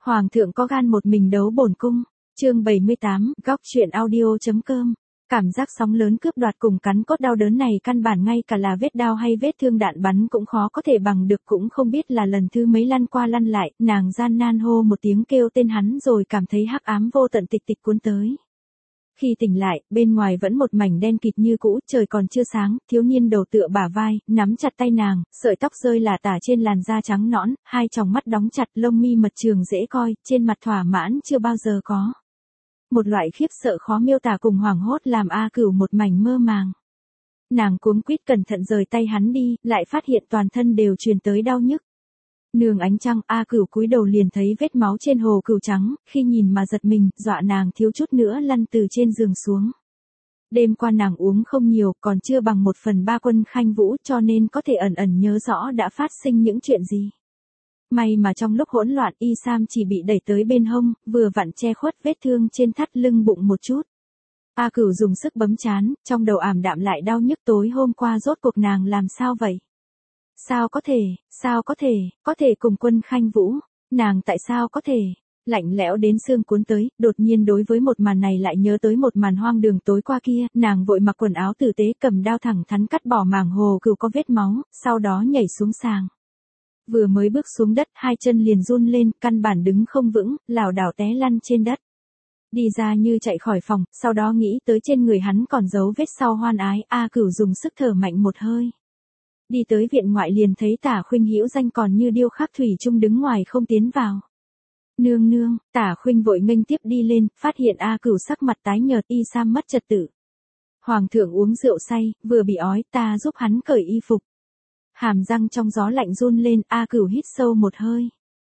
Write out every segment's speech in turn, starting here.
Hoàng thượng có gan một mình đấu bổn cung. Chương 78, góc truyện audio.com. Cảm giác sóng lớn cướp đoạt cùng cắn cốt đau đớn này căn bản ngay cả là vết đao hay vết thương đạn bắn cũng khó có thể bằng được, cũng không biết là lần thứ mấy lăn qua lăn lại, nàng gian nan hô một tiếng kêu tên hắn rồi cảm thấy hắc ám vô tận tịch tịch cuốn tới. Khi tỉnh lại, bên ngoài vẫn một mảnh đen kịt như cũ, trời còn chưa sáng, thiếu niên đầu tựa bả vai, nắm chặt tay nàng, sợi tóc rơi lả tả trên làn da trắng nõn, hai tròng mắt đóng chặt, lông mi mật trường dễ coi, trên mặt thỏa mãn chưa bao giờ có. Một loại khiếp sợ khó miêu tả cùng hoảng hốt làm A Cửu một mảnh mơ màng. Nàng cuống quýt cẩn thận rời tay hắn đi, lại phát hiện toàn thân đều truyền tới đau nhức. Nương ánh trăng, A Cửu cúi đầu liền thấy vết máu trên hồ cừu trắng, khi nhìn mà giật mình, dọa nàng thiếu chút nữa lăn từ trên giường xuống. Đêm qua nàng uống không nhiều, còn chưa bằng 1/3 quân Khanh Vũ, cho nên có thể ẩn ẩn nhớ rõ đã phát sinh những chuyện gì. May mà trong lúc hỗn loạn y sam chỉ bị đẩy tới bên hông, vừa vặn che khuất vết thương trên thắt lưng bụng một chút. A Cửu dùng sức bấm trán, trong đầu ảm đạm lại đau nhức, tối hôm qua rốt cuộc nàng làm sao vậy? Sao có thể cùng quân Khanh Vũ, nàng tại sao có thể? Lạnh lẽo đến xương cuốn tới, đột nhiên đối với một màn này lại nhớ tới một màn hoang đường tối qua kia, nàng vội mặc quần áo tử tế cầm đao thẳng thắn cắt bỏ màng hồ cừu có vết máu, sau đó nhảy xuống sàng. Vừa mới bước xuống đất, hai chân liền run lên, căn bản đứng không vững, lảo đảo té lăn trên đất. Đi ra như chạy khỏi phòng, sau đó nghĩ tới trên người hắn còn dấu vết sau hoan ái, A Cửu dùng sức thở mạnh một hơi. Đi tới viện ngoại liền thấy Tả Khuynh Hữu Danh còn như điêu khắc thủy chung đứng ngoài không tiến vào. Nương, Tả Khuynh vội nghênh tiếp đi lên, phát hiện A Cửu sắc mặt tái nhợt, y sam mất trật tự. Hoàng thượng uống rượu say, vừa bị ói, ta giúp hắn cởi y phục. Hàm răng trong gió lạnh run lên, A Cửu hít sâu một hơi.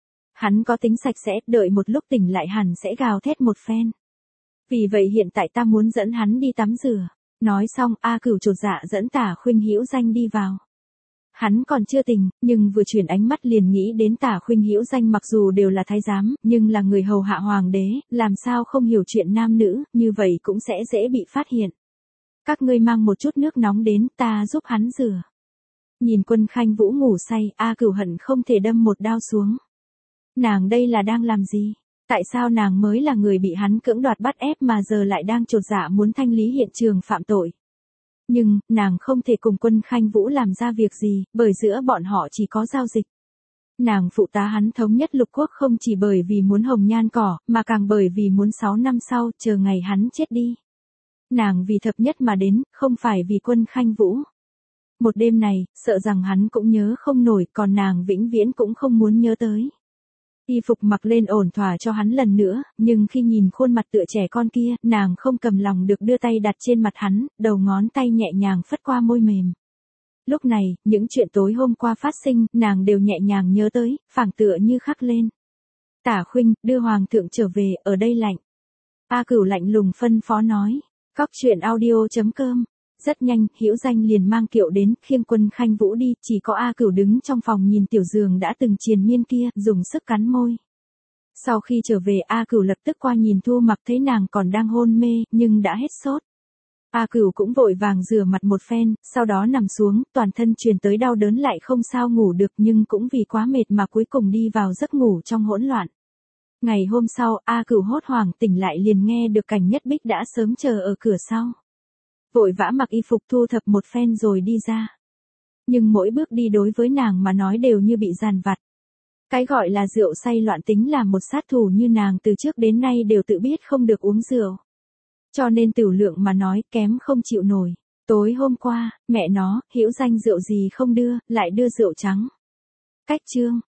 Hắn có tính sạch sẽ, đợi một lúc tỉnh lại hẳn sẽ gào thét một phen. Vì vậy hiện tại ta muốn dẫn hắn đi tắm rửa. Nói xong, A Cửu chột dạ dẫn Tả Khuynh Hữu Danh đi vào. Hắn còn chưa tỉnh, nhưng vừa chuyển ánh mắt liền nghĩ đến Tả Khuynh Hữu Danh mặc dù đều là thái giám, nhưng là người hầu hạ hoàng đế, làm sao không hiểu chuyện nam nữ, như vậy cũng sẽ dễ bị phát hiện. Các ngươi mang một chút nước nóng đến, ta giúp hắn rửa. Nhìn quân Khanh Vũ ngủ say, A Cửu hận không thể đâm một đao xuống. Nàng đây là đang làm gì? Tại sao nàng mới là người bị hắn cưỡng đoạt bắt ép mà giờ lại đang chột dạ muốn thanh lý hiện trường phạm tội? Nhưng, nàng không thể cùng quân Khanh Vũ làm ra việc gì, bởi giữa bọn họ chỉ có giao dịch. Nàng phụ tá hắn thống nhất lục quốc không chỉ bởi vì muốn hồng nhan cỏ, mà càng bởi vì muốn 6 năm sau, chờ ngày hắn chết đi. Nàng vì thập nhất mà đến, không phải vì quân Khanh Vũ. Một đêm này, sợ rằng hắn cũng nhớ không nổi, còn nàng vĩnh viễn cũng không muốn nhớ tới. Y phục mặc lên ổn thỏa cho hắn lần nữa, nhưng khi nhìn khuôn mặt tựa trẻ con kia, nàng không cầm lòng được đưa tay đặt trên mặt hắn, đầu ngón tay nhẹ nhàng phất qua môi mềm. Lúc này, những chuyện tối hôm qua phát sinh, nàng đều nhẹ nhàng nhớ tới, phảng tựa như khắc lên. Tả Khuynh, đưa hoàng thượng trở về, ở đây lạnh. A Cửu lạnh lùng phân phó nói. Góc truyện audio.com. Rất nhanh, Hữu Danh liền mang kiệu đến, khiêng quân Khanh Vũ đi, chỉ có A Cửu đứng trong phòng nhìn tiểu giường đã từng triền miên kia, dùng sức cắn môi. Sau khi trở về, A Cửu lập tức qua nhìn Thu Mặc, thấy nàng còn đang hôn mê, nhưng đã hết sốt. A Cửu cũng vội vàng rửa mặt một phen, sau đó nằm xuống, toàn thân truyền tới đau đớn lại không sao ngủ được, nhưng cũng vì quá mệt mà cuối cùng đi vào giấc ngủ trong hỗn loạn. Ngày hôm sau, A Cửu hốt hoảng tỉnh lại liền nghe được Cảnh Nhất Bích đã sớm chờ ở cửa sau. Vội vã mặc y phục thu thập một phen rồi đi ra. Nhưng mỗi bước đi đối với nàng mà nói đều như bị dàn vặt. Cái gọi là rượu say loạn tính là một sát thủ như nàng từ trước đến nay đều tự biết không được uống rượu. Cho nên tửu lượng mà nói kém không chịu nổi. Tối hôm qua, mẹ nó, Hữu Danh rượu gì không đưa, lại đưa rượu trắng. Cách chương.